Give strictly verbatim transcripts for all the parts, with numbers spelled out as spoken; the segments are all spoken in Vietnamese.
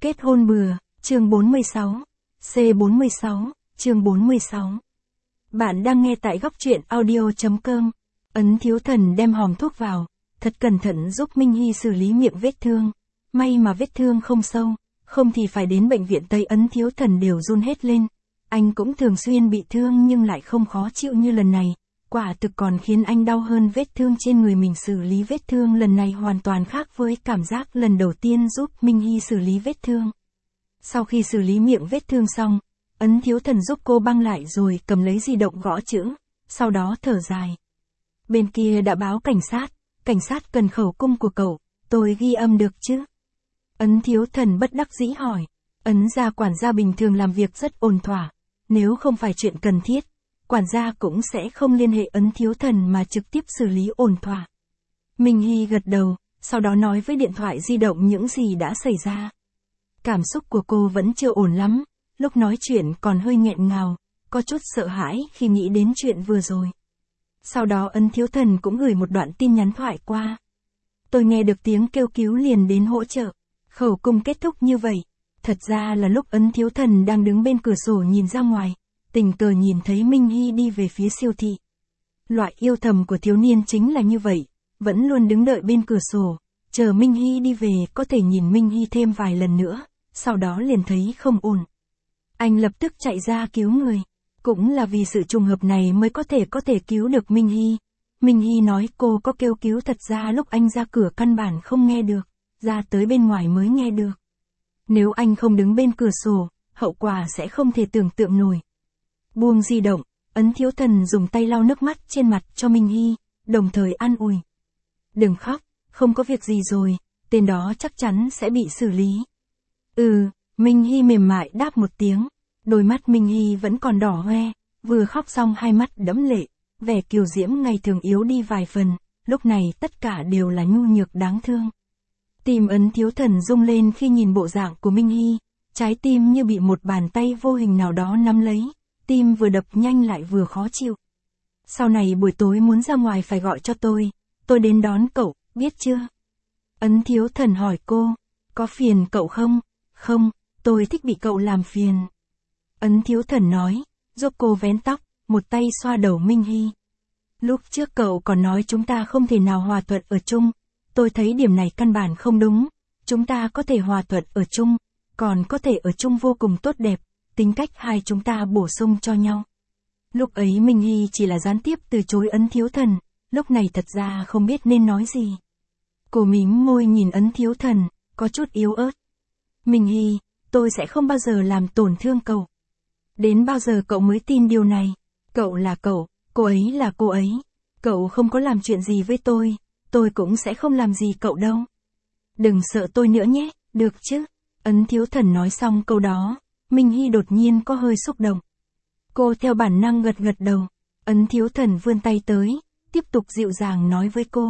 Kết hôn bừa, chương bốn mươi sáu. C bốn mươi sáu, chương bốn mươi sáu. Bạn đang nghe tại góc truyện audio.com. Ấn Thiếu Thần đem hòm thuốc vào, thật cẩn thận giúp Minh Hy xử lý miệng vết thương. May mà vết thương không sâu, không thì phải đến bệnh viện Tây. Ấn Thiếu Thần đều run hết lên. Anh cũng thường xuyên bị thương nhưng lại không khó chịu như lần này. Quả thực còn khiến anh đau hơn vết thương trên người mình. Xử lý vết thương lần này hoàn toàn khác với cảm giác lần đầu tiên giúp Minh Hy xử lý vết thương. Sau khi xử lý miệng vết thương xong, Ấn Thiếu Thần giúp cô băng lại rồi cầm lấy di động gõ chữ, sau đó thở dài. Bên kia đã báo cảnh sát, cảnh sát cần khẩu cung của cậu, tôi ghi âm được chứ? Ấn Thiếu Thần bất đắc dĩ hỏi. Ấn gia quản gia bình thường làm việc rất ổn thỏa, nếu không phải chuyện cần thiết, quản gia cũng sẽ không liên hệ Ấn Thiếu Thần mà trực tiếp xử lý ổn thỏa. Minh Hy gật đầu, sau đó nói với điện thoại di động những gì đã xảy ra. Cảm xúc của cô vẫn chưa ổn lắm, lúc nói chuyện còn hơi nghẹn ngào, có chút sợ hãi khi nghĩ đến chuyện vừa rồi. Sau đó Ấn Thiếu Thần cũng gửi một đoạn tin nhắn thoại qua. Tôi nghe được tiếng kêu cứu liền đến hỗ trợ. Khẩu cung kết thúc như vậy. Thật ra là lúc Ấn Thiếu Thần đang đứng bên cửa sổ nhìn ra ngoài, tình cờ nhìn thấy Minh Hy đi về phía siêu thị. Loại yêu thầm của thiếu niên chính là như vậy, vẫn luôn đứng đợi bên cửa sổ, chờ Minh Hy đi về, có thể nhìn Minh Hy thêm vài lần nữa, sau đó liền thấy không ổn. Anh lập tức chạy ra cứu người, cũng là vì sự trùng hợp này mới có thể có thể cứu được Minh Hy. Minh Hy nói cô có kêu cứu, thật ra lúc anh ra cửa căn bản không nghe được, ra tới bên ngoài mới nghe được. Nếu anh không đứng bên cửa sổ, hậu quả sẽ không thể tưởng tượng nổi. Buông di động, Ấn Thiếu Thần dùng tay lau nước mắt trên mặt cho Minh Hy, đồng thời an ủi. Đừng khóc, không có việc gì rồi, tên đó chắc chắn sẽ bị xử lý. Ừ, Minh Hy mềm mại đáp một tiếng, đôi mắt Minh Hy vẫn còn đỏ hoe, vừa khóc xong hai mắt đẫm lệ, vẻ kiều diễm ngày thường yếu đi vài phần, lúc này tất cả đều là nhu nhược đáng thương. Tim Ấn Thiếu Thần rung lên khi nhìn bộ dạng của Minh Hy, trái tim như bị một bàn tay vô hình nào đó nắm lấy, tim vừa đập nhanh lại vừa khó chịu. Sau này buổi tối muốn ra ngoài phải gọi cho tôi, tôi đến đón cậu, biết chưa? Ấn Thiếu Thần hỏi cô, có phiền cậu không? Không, tôi thích bị cậu làm phiền. Ấn Thiếu Thần nói, giúp cô vén tóc, một tay xoa đầu Minh Hy. Lúc trước cậu còn nói chúng ta không thể nào hòa thuận ở chung, tôi thấy điểm này căn bản không đúng, chúng ta có thể hòa thuận ở chung, còn có thể ở chung vô cùng tốt đẹp, tính cách hai chúng ta bổ sung cho nhau. Lúc ấy Minh Hy chỉ là gián tiếp từ chối Ấn Thiếu Thần, lúc này thật ra không biết nên nói gì. Cô mím môi nhìn Ấn Thiếu Thần, có chút yếu ớt. Minh Hy, tôi sẽ không bao giờ làm tổn thương cậu. Đến bao giờ cậu mới tin điều này? Cậu là cậu, cô ấy là cô ấy. Cậu không có làm chuyện gì với tôi, tôi cũng sẽ không làm gì cậu đâu. Đừng sợ tôi nữa nhé, được chứ? Ấn Thiếu Thần nói xong câu đó, Minh Hy đột nhiên có hơi xúc động. Cô theo bản năng gật gật đầu. Ấn Thiếu Thần vươn tay tới, tiếp tục dịu dàng nói với cô.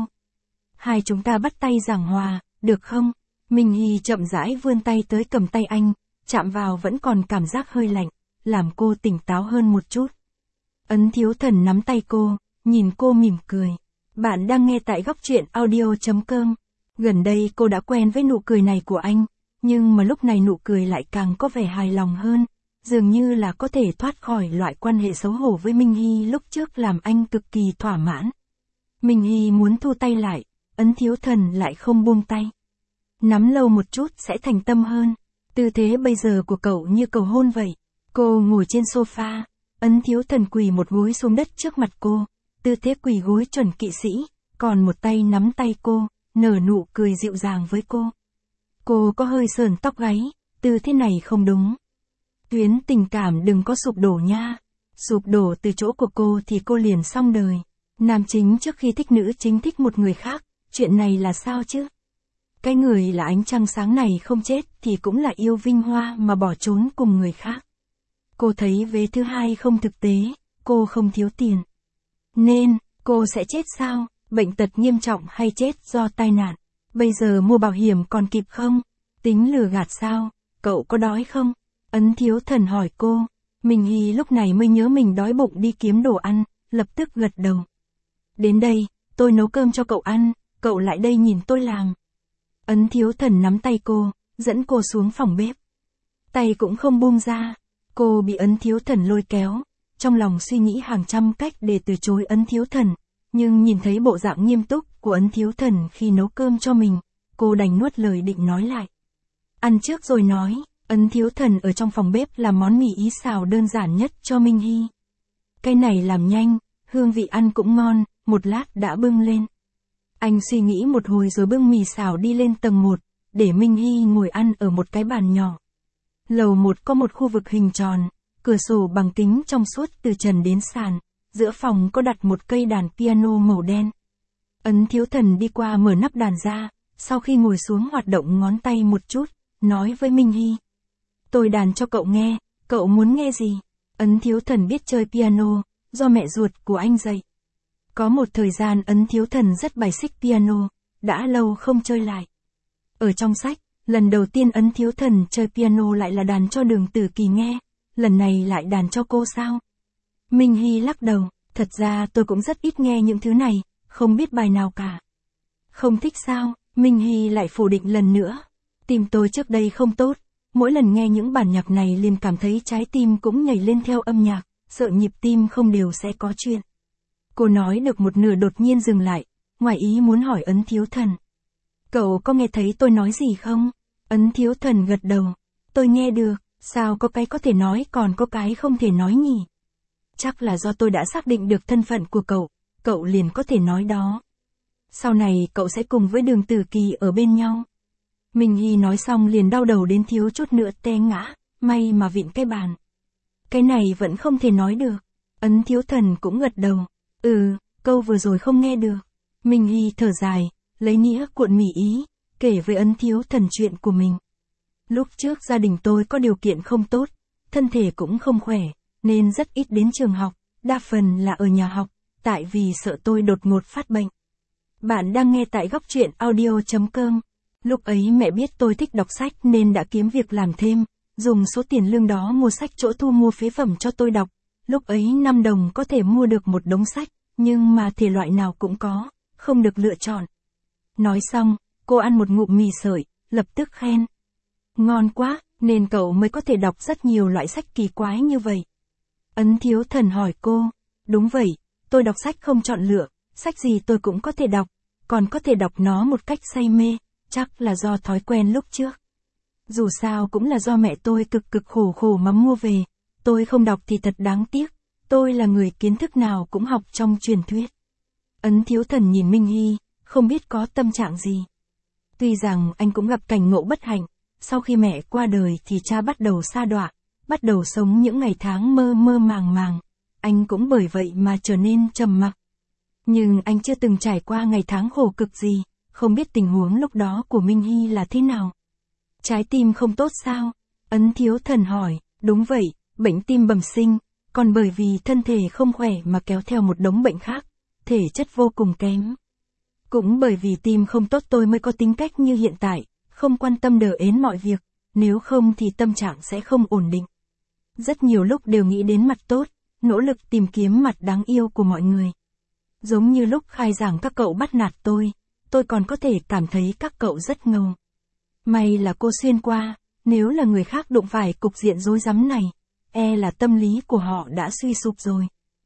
Hai chúng ta bắt tay giảng hòa, được không? Minh Hy chậm rãi vươn tay tới cầm tay anh, chạm vào vẫn còn cảm giác hơi lạnh, làm cô tỉnh táo hơn một chút. Ấn Thiếu Thần nắm tay cô, nhìn cô mỉm cười. Bạn đang nghe tại góc truyện audio.com. Gần đây cô đã quen với nụ cười này của anh, nhưng mà lúc này nụ cười lại càng có vẻ hài lòng hơn, dường như là có thể thoát khỏi loại quan hệ xấu hổ với Minh Hy lúc trước làm anh cực kỳ thỏa mãn. Minh Hy muốn thu tay lại, Ấn Thiếu Thần lại không buông tay. Nắm lâu một chút sẽ thành tâm hơn. Tư thế bây giờ của cậu như cầu hôn vậy. Cô ngồi trên sofa, Ấn Thiếu Thần quỳ một gối xuống đất trước mặt cô, tư thế quỳ gối chuẩn kỵ sĩ, còn một tay nắm tay cô, nở nụ cười dịu dàng với cô. Cô có hơi sờn tóc gáy, tư thế này không đúng. Tuyến tình cảm đừng có sụp đổ nha. Sụp đổ từ chỗ của cô thì cô liền xong đời. Nam chính trước khi thích nữ chính thích một người khác, chuyện này là sao chứ? Cái người là ánh trăng sáng này không chết thì cũng là yêu vinh hoa mà bỏ trốn cùng người khác. Cô thấy vế thứ hai không thực tế, cô không thiếu tiền. Nên, cô sẽ chết sao? Bệnh tật nghiêm trọng hay chết do tai nạn? Bây giờ mua bảo hiểm còn kịp không? Tính lừa gạt sao? Cậu có đói không? Ấn Thiếu Thần hỏi cô. Minh Hy lúc này mới nhớ mình đói bụng đi kiếm đồ ăn, lập tức gật đầu. Đến đây, tôi nấu cơm cho cậu ăn, cậu lại đây nhìn tôi làm. Ấn Thiếu Thần nắm tay cô, dẫn cô xuống phòng bếp. Tay cũng không buông ra, cô bị Ấn Thiếu Thần lôi kéo, trong lòng suy nghĩ hàng trăm cách để từ chối Ấn Thiếu Thần, nhưng nhìn thấy bộ dạng nghiêm túc của Ấn Thiếu Thần khi nấu cơm cho mình, cô đành nuốt lời định nói lại. Ăn trước rồi nói, Ấn Thiếu Thần ở trong phòng bếp làm món mì ý xào đơn giản nhất cho Minh Hy. Cái này làm nhanh, hương vị ăn cũng ngon, một lát đã bưng lên. Anh suy nghĩ một hồi rồi bưng mì xào đi lên tầng một, để Minh Hy ngồi ăn ở một cái bàn nhỏ. Lầu một có một khu vực hình tròn, cửa sổ bằng kính trong suốt từ trần đến sàn, giữa phòng có đặt một cây đàn piano màu đen. Ấn Thiếu Thần đi qua mở nắp đàn ra, sau khi ngồi xuống hoạt động ngón tay một chút, nói với Minh Hy. Tôi đàn cho cậu nghe, cậu muốn nghe gì? Ấn Thiếu Thần biết chơi piano, do mẹ ruột của anh dạy. Có một thời gian Ấn Thiếu Thần rất bài xích piano, đã lâu không chơi lại. Ở trong sách, lần đầu tiên Ấn Thiếu Thần chơi piano lại là đàn cho Đường Tử Kỳ nghe, lần này lại đàn cho cô sao? Minh Hy lắc đầu, thật ra tôi cũng rất ít nghe những thứ này, không biết bài nào cả. Không thích sao? Minh Hy lại phủ định lần nữa. Tim tôi trước đây không tốt, mỗi lần nghe những bản nhạc này liền cảm thấy trái tim cũng nhảy lên theo âm nhạc, sợ nhịp tim không đều sẽ có chuyện. Cô nói được một nửa đột nhiên dừng lại, ngoài ý muốn hỏi Ấn Thiếu Thần. Cậu có nghe thấy tôi nói gì không? Ấn Thiếu Thần gật đầu. Tôi nghe được, sao có cái có thể nói còn có cái không thể nói nhỉ? Chắc là do tôi đã xác định được thân phận của cậu, cậu liền có thể nói đó. Sau này cậu sẽ cùng với Đường Tử Kỳ ở bên nhau. Minh Hy nói xong liền đau đầu đến thiếu chút nữa té ngã, may mà vịn cái bàn. Cái này vẫn không thể nói được. Ấn Thiếu Thần cũng gật đầu. Ừ, câu vừa rồi không nghe được. Minh Hy thở dài, lấy nĩa cuộn mì ý, kể với Ấn Thiếu Thần chuyện của mình. Lúc trước gia đình tôi có điều kiện không tốt, thân thể cũng không khỏe, nên rất ít đến trường học, đa phần là ở nhà học, tại vì sợ tôi đột ngột phát bệnh. Bạn đang nghe tại góc truyện audio chấm com. Lúc ấy mẹ biết tôi thích đọc sách nên đã kiếm việc làm thêm, dùng số tiền lương đó mua sách chỗ thu mua phế phẩm cho tôi đọc. Lúc ấy năm đồng có thể mua được một đống sách, nhưng mà thể loại nào cũng có, không được lựa chọn. Nói xong, cô ăn một ngụm mì sợi, lập tức khen. Ngon quá, nên cậu mới có thể đọc rất nhiều loại sách kỳ quái như vậy. Ấn Thiếu Thần hỏi cô, đúng vậy, tôi đọc sách không chọn lựa, sách gì tôi cũng có thể đọc, còn có thể đọc nó một cách say mê, chắc là do thói quen lúc trước. Dù sao cũng là do mẹ tôi cực cực khổ khổ mà mua về, tôi không đọc thì thật đáng tiếc, tôi là người kiến thức nào cũng học trong truyền thuyết. Ấn Thiếu Thần nhìn Minh Hy, không biết có tâm trạng gì. Tuy rằng anh cũng gặp cảnh ngộ bất hạnh, sau khi mẹ qua đời thì cha bắt đầu sa đọa, bắt đầu sống những ngày tháng mơ mơ màng màng, anh cũng bởi vậy mà trở nên trầm mặc. Nhưng anh chưa từng trải qua ngày tháng khổ cực gì, không biết tình huống lúc đó của Minh Hy là thế nào. Trái tim không tốt sao? Ấn Thiếu Thần hỏi, đúng vậy, bệnh tim bẩm sinh, còn bởi vì thân thể không khỏe mà kéo theo một đống bệnh khác, thể chất vô cùng kém. Cũng bởi vì tim không tốt tôi mới có tính cách như hiện tại, không quan tâm đờ ến mọi việc, nếu không thì tâm trạng sẽ không ổn định. Rất nhiều lúc đều nghĩ đến mặt tốt, nỗ lực tìm kiếm mặt đáng yêu của mọi người. Giống như lúc khai giảng các cậu bắt nạt tôi, tôi còn có thể cảm thấy các cậu rất ngầu. May là cô xuyên qua, nếu là người khác đụng phải cục diện rối rắm này, e là tâm lý của họ đã suy sụp rồi.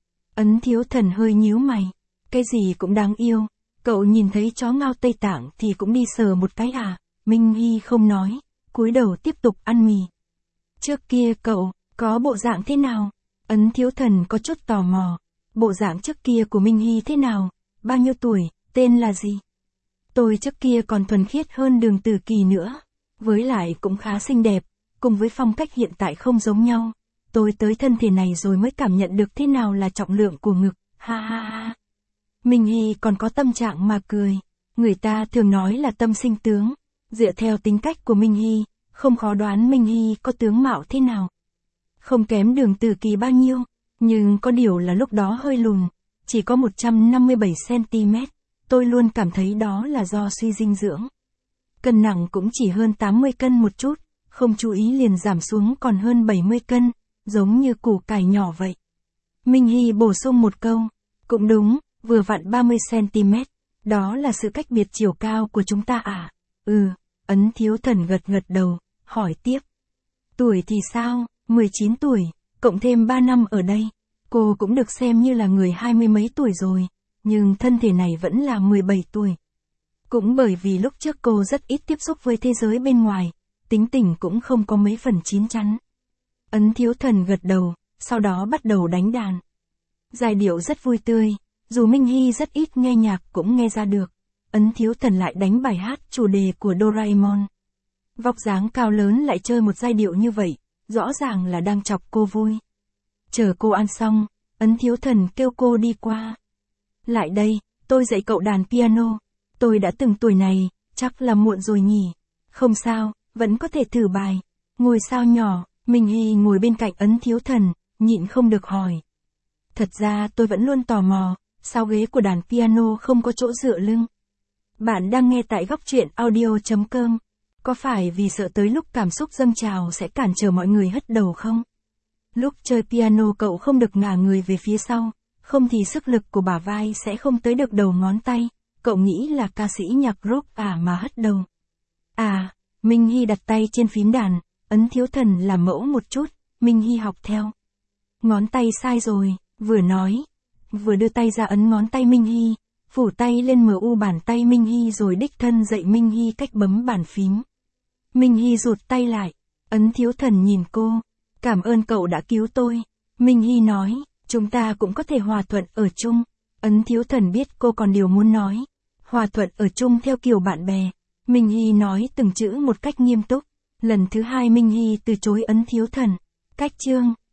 Ấn Thiếu Thần hơi nhíu mày, cái gì cũng đáng yêu, cậu nhìn thấy chó ngao Tây Tạng thì cũng đi sờ một cái à? Minh Hy không nói, cúi đầu tiếp tục ăn mì. Trước kia cậu, có bộ dạng thế nào? Ấn Thiếu Thần có chút tò mò, bộ dạng trước kia của Minh Hy thế nào? Bao nhiêu tuổi, tên là gì? Tôi trước kia còn thuần khiết hơn Đường Tử Kỳ nữa, với lại cũng khá xinh đẹp, cùng với phong cách hiện tại không giống nhau. Tôi tới thân thể này rồi mới cảm nhận được thế nào là trọng lượng của ngực, ha ha ha. Minh Hy còn có tâm trạng mà cười, người ta thường nói là tâm sinh tướng, dựa theo tính cách của Minh Hy, không khó đoán Minh Hy có tướng mạo thế nào. Không kém Đường Tử Kỳ bao nhiêu, nhưng có điều là lúc đó hơi lùn, chỉ có một trăm năm mươi bảy xăng ti mét, tôi luôn cảm thấy đó là do suy dinh dưỡng. Cân nặng cũng chỉ hơn tám mươi cân một chút, không chú ý liền giảm xuống còn hơn bảy mươi cân, giống như củ cải nhỏ vậy. Minh Hy bổ sung một câu, cũng đúng, vừa vặn ba mươi xăng ti mét, đó là sự cách biệt chiều cao của chúng ta à? Ừ, Ấn Thiếu Thần gật gật đầu, hỏi tiếp. Tuổi thì sao? mười chín tuổi, cộng thêm ba năm ở đây. Cô cũng được xem như là người hai mươi mấy tuổi rồi, nhưng thân thể này vẫn là mười bảy tuổi. Cũng bởi vì lúc trước cô rất ít tiếp xúc với thế giới bên ngoài, tính tình cũng không có mấy phần chín chắn. Ấn Thiếu Thần gật đầu, sau đó bắt đầu đánh đàn. Giai điệu rất vui tươi, dù Minh Hy rất ít nghe nhạc cũng nghe ra được. Ấn Thiếu Thần lại đánh bài hát chủ đề của Doraemon. Vóc dáng cao lớn lại chơi một giai điệu như vậy, rõ ràng là đang chọc cô vui. Chờ cô ăn xong, Ấn Thiếu Thần kêu cô đi qua. Lại đây, tôi dạy cậu đàn piano. Tôi đã từng tuổi này, chắc là muộn rồi nhỉ. Không sao, vẫn có thể thử bài. Ngôi sao nhỏ, Minh Hy ngồi bên cạnh Ấn Thiếu Thần, nhịn không được hỏi. Thật ra tôi vẫn luôn tò mò, sao ghế của đàn piano không có chỗ dựa lưng. Bạn đang nghe tại góc truyện audio chấm com. Có phải vì sợ tới lúc cảm xúc dâng trào sẽ cản trở mọi người hất đầu không? Lúc chơi piano cậu không được ngả người về phía sau, không thì sức lực của bả vai sẽ không tới được đầu ngón tay. Cậu nghĩ là ca sĩ nhạc rock à mà hất đầu. À, Minh Hy đặt tay trên phím đàn, Ấn Thiếu Thần làm mẫu một chút, Minh Hy học theo. Ngón tay sai rồi, vừa nói, vừa đưa tay ra ấn ngón tay Minh Hy, phủ tay lên mu bàn tay Minh Hy rồi đích thân dạy Minh Hy cách bấm bàn phím. Minh Hy rụt tay lại, Ấn Thiếu Thần nhìn cô, cảm ơn cậu đã cứu tôi. Minh Hy nói, chúng ta cũng có thể hòa thuận ở chung. Ấn Thiếu Thần biết cô còn điều muốn nói. Hòa thuận ở chung theo kiểu bạn bè. Minh Hy nói từng chữ một cách nghiêm túc. Lần thứ hai Minh Hy từ chối Ấn Thiếu Thần. Cách chương.